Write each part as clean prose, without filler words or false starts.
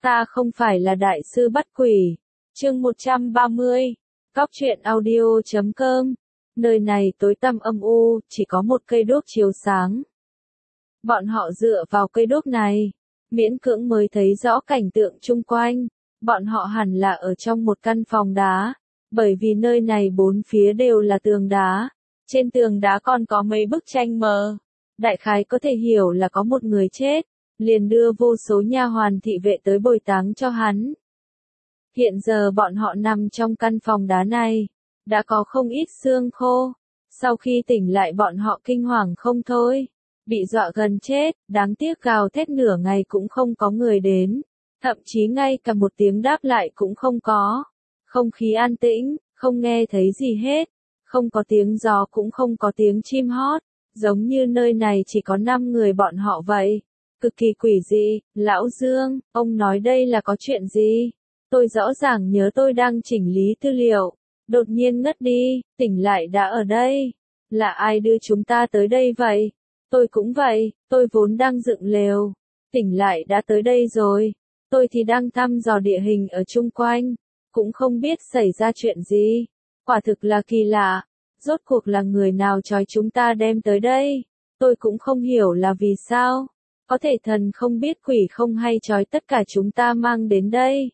Ta không phải là đại sư bắt quỷ. Chương 130. Cóc truyện audio.com. Nơi này tối tăm âm u, chỉ có một cây đuốc chiếu sáng. Bọn họ dựa vào cây đuốc này, miễn cưỡng mới thấy rõ cảnh tượng chung quanh. Bọn họ hẳn là ở trong một căn phòng đá, bởi vì nơi này bốn phía đều là tường đá. Trên tường đá còn có mấy bức tranh mờ. Đại khái có thể hiểu là có một người chết, liền đưa vô số nha hoàn thị vệ tới bồi táng cho hắn. Hiện giờ bọn họ nằm trong căn phòng đá này, đã có không ít xương khô. Sau khi tỉnh lại bọn họ kinh hoàng không thôi, bị dọa gần chết, đáng tiếc gào thét nửa ngày cũng không có người đến, thậm chí ngay cả một tiếng đáp lại cũng không có. Không khí an tĩnh, không nghe thấy gì hết, không có tiếng gió cũng không có tiếng chim hót, giống như nơi này chỉ có 5 người bọn họ vậy. Cực kỳ quỷ dị. Lão Dương, ông nói đây là có chuyện gì? Tôi rõ ràng nhớ tôi đang chỉnh lý tư liệu, đột nhiên ngất đi, tỉnh lại đã ở đây. Là ai đưa chúng ta tới đây vậy? Tôi cũng vậy, tôi vốn đang dựng lều, tỉnh lại đã tới đây rồi. Tôi thì đang thăm dò địa hình ở chung quanh, cũng không biết xảy ra chuyện gì. Quả thực là kỳ lạ, rốt cuộc là người nào trói chúng ta đem tới đây? Tôi cũng không hiểu là vì sao. Có thể thần không biết quỷ không hay trói tất cả chúng ta mang đến đây.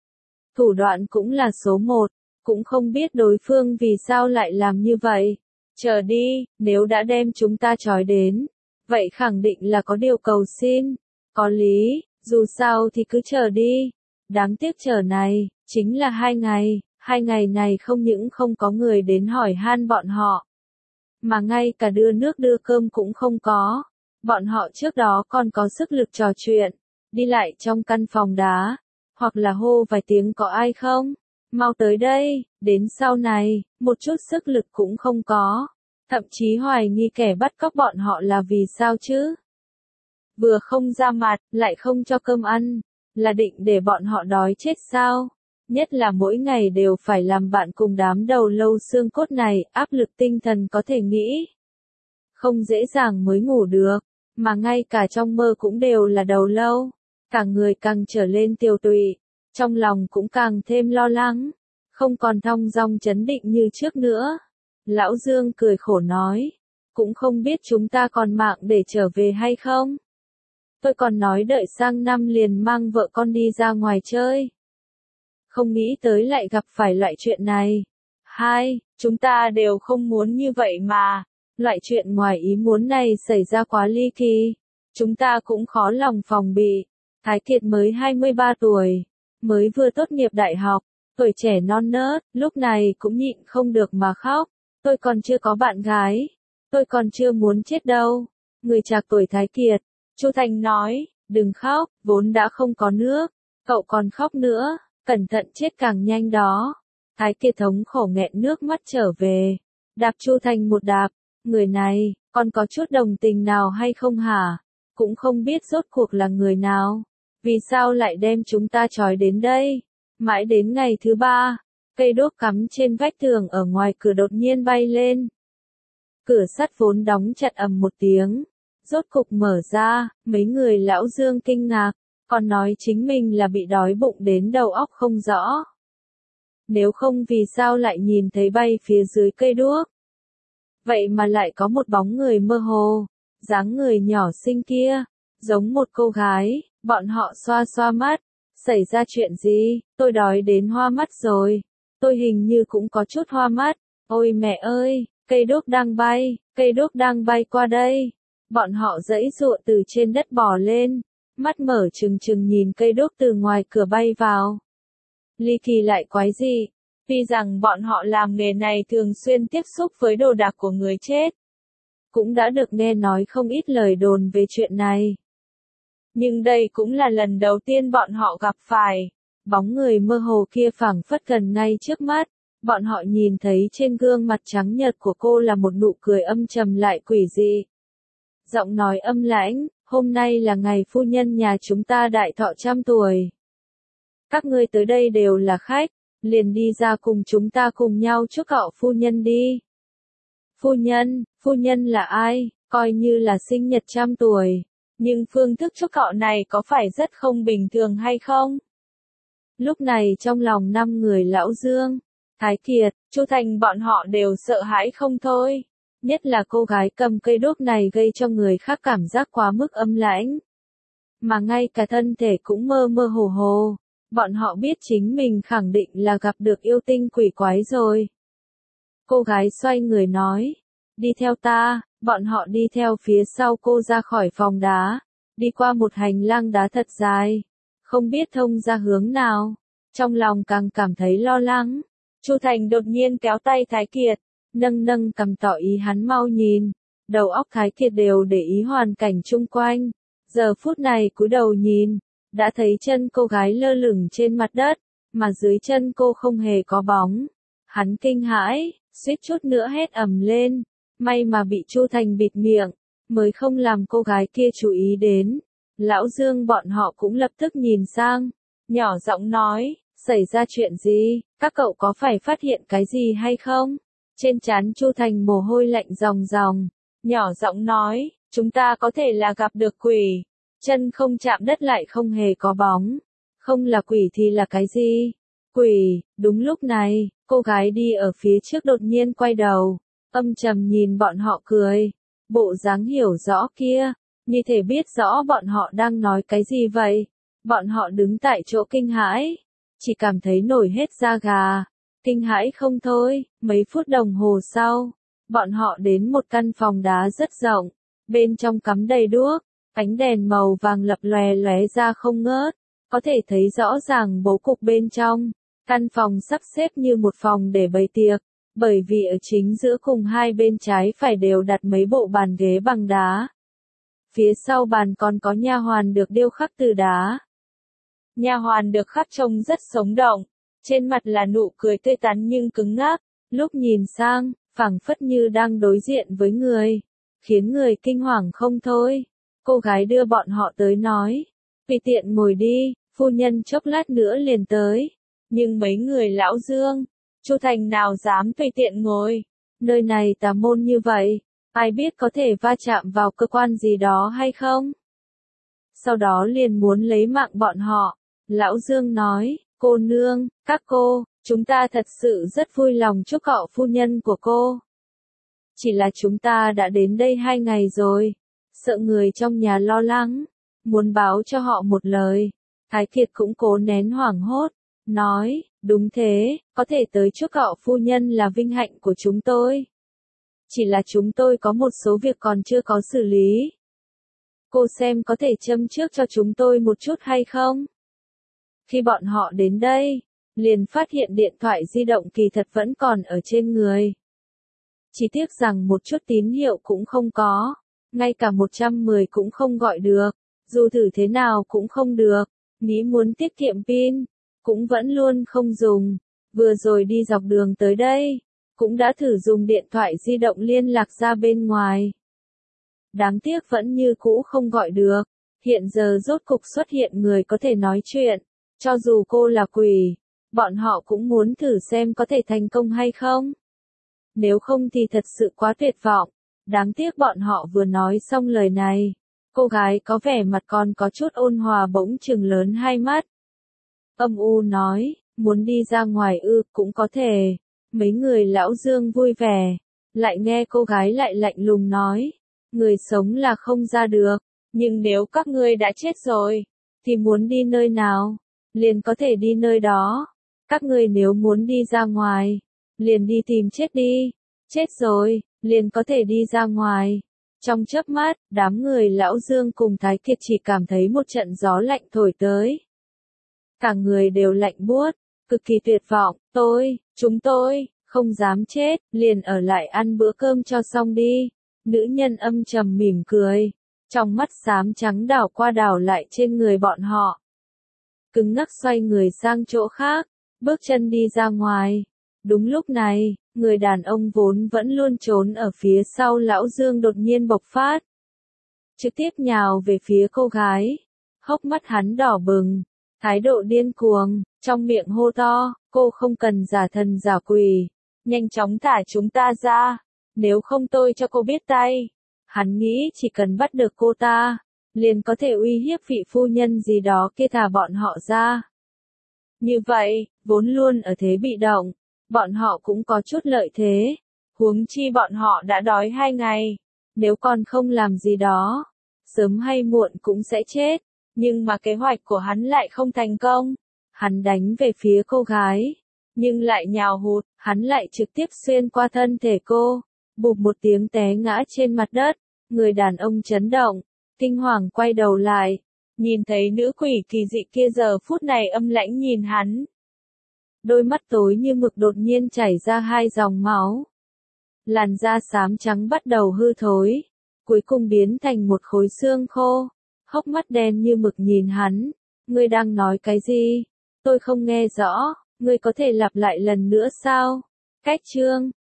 Thủ đoạn cũng là số 1, cũng không biết đối phương vì sao lại làm như vậy. Chờ đi, nếu đã đem chúng ta trói đến, vậy khẳng định là có điều cầu xin. Có lý, dù sao thì cứ chờ đi. Đáng tiếc chờ này, chính là 2 ngày, 2 ngày này không những không có người đến hỏi han bọn họ, mà ngay cả đưa nước đưa cơm cũng không có. Bọn họ trước đó còn có sức lực trò chuyện, đi lại trong căn phòng đá, hoặc là hô vài tiếng có ai không? Mau tới đây, đến sau này, một chút sức lực cũng không có. Thậm chí hoài nghi kẻ bắt cóc bọn họ là vì sao chứ? Vừa không ra mặt, lại không cho cơm ăn, là định để bọn họ đói chết sao? Nhất là mỗi ngày đều phải làm bạn cùng đám đầu lâu xương cốt này, áp lực tinh thần có thể nghĩ. Không dễ dàng mới ngủ được, mà ngay cả trong mơ cũng đều là đầu lâu. Cả người càng trở lên tiều tụy, trong lòng cũng càng thêm lo lắng, không còn thong dong chấn định như trước nữa. Lão Dương cười khổ nói, cũng không biết chúng ta còn mạng để trở về hay không. Tôi còn nói đợi sang năm liền mang vợ con đi ra ngoài chơi. Không nghĩ tới lại gặp phải loại chuyện này. Chúng ta đều không muốn như vậy mà. Loại chuyện ngoài ý muốn này xảy ra quá ly kỳ. Chúng ta cũng khó lòng phòng bị. Thái Kiệt mới 23 tuổi, mới vừa tốt nghiệp đại học, tuổi trẻ non nớt, lúc này cũng nhịn không được mà khóc. Tôi còn chưa có bạn gái, tôi còn chưa muốn chết đâu. Người trạc tuổi Thái Kiệt, Chu Thành nói, đừng khóc, vốn đã không có nước, cậu còn khóc nữa, cẩn thận chết càng nhanh đó. Thái Kiệt thống khổ nghẹn nước mắt trở về, đạp Chu Thành một đạp, người này, còn có chút đồng tình nào hay không hả? Cũng không biết rốt cuộc là người nào, vì sao lại đem chúng ta trói đến đây. Mãi đến ngày thứ 3, cây đuốc cắm trên vách tường ở ngoài cửa đột nhiên bay lên. Cửa sắt vốn đóng chặt ầm một tiếng, rốt cục mở ra, mấy người lão Dương kinh ngạc, còn nói chính mình là bị đói bụng đến đầu óc không rõ. Nếu không vì sao lại nhìn thấy bay phía dưới cây đuốc. Vậy mà lại có một bóng người mơ hồ, dáng người nhỏ xinh kia, giống một cô gái. Bọn họ xoa xoa mắt, xảy ra chuyện gì? Tôi đói đến hoa mắt rồi. Tôi hình như cũng có chút hoa mắt. Ôi mẹ ơi, cây đuốc đang bay qua đây. Bọn họ giãy giụa từ trên đất bò lên, mắt mở trừng trừng nhìn cây đuốc từ ngoài cửa bay vào. Ly kỳ lại quái gì? Tuy rằng bọn họ làm nghề này thường xuyên tiếp xúc với đồ đạc của người chết, cũng đã được nghe nói không ít lời đồn về chuyện này. Nhưng đây cũng là lần đầu tiên bọn họ gặp phải. Bóng người mơ hồ kia phảng phất gần ngay trước mắt. Bọn họ nhìn thấy trên gương mặt trắng nhợt của cô là một nụ cười âm trầm lại quỷ dị. Giọng nói âm lãnh, hôm nay là ngày phu nhân nhà chúng ta đại thọ 100 tuổi. Các ngươi tới đây đều là khách, liền đi ra cùng chúng ta cùng nhau chúc cọ phu nhân đi. Phu nhân là ai? Coi như là sinh nhật 100 tuổi. Nhưng phương thức chúc cọ này có phải rất không bình thường hay không? Lúc này trong lòng 5 người Lão Dương, Thái Kiệt, Chu Thành bọn họ đều sợ hãi không thôi. Nhất là cô gái cầm cây đuốc này gây cho người khác cảm giác quá mức âm lãnh. Mà ngay cả thân thể cũng mơ mơ hồ hồ. Bọn họ biết chính mình khẳng định là gặp được yêu tinh quỷ quái rồi. Cô gái xoay người nói, đi theo ta, bọn họ đi theo phía sau cô ra khỏi phòng đá, đi qua một hành lang đá thật dài, không biết thông ra hướng nào, trong lòng càng cảm thấy lo lắng. Chu Thành đột nhiên kéo tay Thái Kiệt, nâng nâng cầm tỏ ý hắn mau nhìn, đầu óc Thái Kiệt đều để ý hoàn cảnh chung quanh, giờ phút này cúi đầu nhìn, đã thấy chân cô gái lơ lửng trên mặt đất, mà dưới chân cô không hề có bóng. Hắn kinh hãi, suýt chút nữa hét ầm lên, may mà bị Chu Thành bịt miệng, mới không làm cô gái kia chú ý đến. Lão Dương bọn họ cũng lập tức nhìn sang, nhỏ giọng nói, xảy ra chuyện gì, các cậu có phải phát hiện cái gì hay không? Trên trán Chu Thành mồ hôi lạnh ròng ròng, nhỏ giọng nói, chúng ta có thể là gặp được quỷ, chân không chạm đất lại không hề có bóng, không là quỷ thì là cái gì? Quỷ. Đúng lúc này, cô gái đi ở phía trước đột nhiên quay đầu, âm trầm nhìn bọn họ cười, bộ dáng hiểu rõ kia, như thể biết rõ bọn họ đang nói cái gì vậy. Bọn họ đứng tại chỗ kinh hãi, chỉ cảm thấy nổi hết da gà, kinh hãi không thôi. Mấy phút đồng hồ sau, bọn họ đến một căn phòng đá rất rộng, bên trong cắm đầy đuốc, ánh đèn màu vàng lập lòe lóe ra không ngớt, có thể thấy rõ ràng bố cục bên trong. Căn phòng sắp xếp như một phòng để bày tiệc, bởi vì ở chính giữa cùng hai bên trái phải đều đặt mấy bộ bàn ghế bằng đá. Phía sau bàn còn có nha hoàn được điêu khắc từ đá. Nha hoàn được khắc trông rất sống động, trên mặt là nụ cười tươi tắn nhưng cứng ngắc, lúc nhìn sang, phảng phất như đang đối diện với người, khiến người kinh hoàng không thôi. Cô gái đưa bọn họ tới nói, tùy tiện ngồi đi, phu nhân chốc lát nữa liền tới. Nhưng mấy người Lão Dương, Chu Thành nào dám tùy tiện ngồi, nơi này tà môn như vậy, ai biết có thể va chạm vào cơ quan gì đó hay không? Sau đó liền muốn lấy mạng bọn họ. Lão Dương nói, cô nương, các cô, chúng ta thật sự rất vui lòng chúc cọ phu nhân của cô. Chỉ là chúng ta đã đến đây 2 ngày rồi, sợ người trong nhà lo lắng, muốn báo cho họ một lời. Thái Kiệt cũng cố nén hoảng hốt, nói, đúng thế, có thể tới chúc cọ phu nhân là vinh hạnh của chúng tôi. Chỉ là chúng tôi có một số việc còn chưa có xử lý. Cô xem có thể châm trước cho chúng tôi một chút hay không? Khi bọn họ đến đây, liền phát hiện điện thoại di động kỳ thật vẫn còn ở trên người. Chỉ tiếc rằng một chút tín hiệu cũng không có, ngay cả 110 cũng không gọi được, dù thử thế nào cũng không được, nghĩ muốn tiết kiệm pin, cũng vẫn luôn không dùng. Vừa rồi đi dọc đường tới đây, cũng đã thử dùng điện thoại di động liên lạc ra bên ngoài. Đáng tiếc vẫn như cũ không gọi được, hiện giờ rốt cục xuất hiện người có thể nói chuyện, cho dù cô là quỷ, bọn họ cũng muốn thử xem có thể thành công hay không. Nếu không thì thật sự quá tuyệt vọng, đáng tiếc bọn họ vừa nói xong lời này, cô gái có vẻ mặt còn có chút ôn hòa bỗng trừng lớn hai mắt. Âm u nói, muốn đi ra ngoài cũng có thể. Mấy người Lão Dương vui vẻ, lại nghe cô gái lại lạnh lùng nói, người sống là không ra được, nhưng nếu các ngươi đã chết rồi, thì muốn đi nơi nào, liền có thể đi nơi đó. Các ngươi nếu muốn đi ra ngoài, liền đi tìm chết đi, chết rồi, liền có thể đi ra ngoài. Trong chớp mắt, đám người Lão Dương cùng Thái Kiệt chỉ cảm thấy một trận gió lạnh thổi tới. Cả người đều lạnh buốt, cực kỳ tuyệt vọng. Chúng tôi, không dám chết, liền ở lại ăn bữa cơm cho xong đi. Nữ nhân âm trầm mỉm cười, trong mắt xám trắng đảo qua đảo lại trên người bọn họ. Cứng ngắc xoay người sang chỗ khác, bước chân đi ra ngoài. Đúng lúc này, người đàn ông vốn vẫn luôn trốn ở phía sau Lão Dương đột nhiên bộc phát. Trực tiếp nhào về phía cô gái. Hốc mắt hắn đỏ bừng, thái độ điên cuồng, trong miệng hô to, cô không cần giả thần giả quỷ, nhanh chóng thả chúng ta ra, nếu không tôi cho cô biết tay. Hắn nghĩ chỉ cần bắt được cô ta, liền có thể uy hiếp vị phu nhân gì đó kia thả bọn họ ra. Như vậy, vốn luôn ở thế bị động, bọn họ cũng có chút lợi thế, huống chi bọn họ đã đói 2 ngày, nếu còn không làm gì đó, sớm hay muộn cũng sẽ chết, nhưng mà kế hoạch của hắn lại không thành công, hắn đánh về phía cô gái, nhưng lại nhào hụt, hắn lại trực tiếp xuyên qua thân thể cô, bụp một tiếng té ngã trên mặt đất, người đàn ông chấn động, kinh hoàng quay đầu lại, nhìn thấy nữ quỷ kỳ dị kia giờ phút này âm lãnh nhìn hắn. Đôi mắt tối như mực đột nhiên chảy ra 2 dòng máu. Làn da xám trắng bắt đầu hư thối, cuối cùng biến thành một khối xương khô, hốc mắt đen như mực nhìn hắn. Ngươi đang nói cái gì? Tôi không nghe rõ, ngươi có thể lặp lại lần nữa sao? Cách chương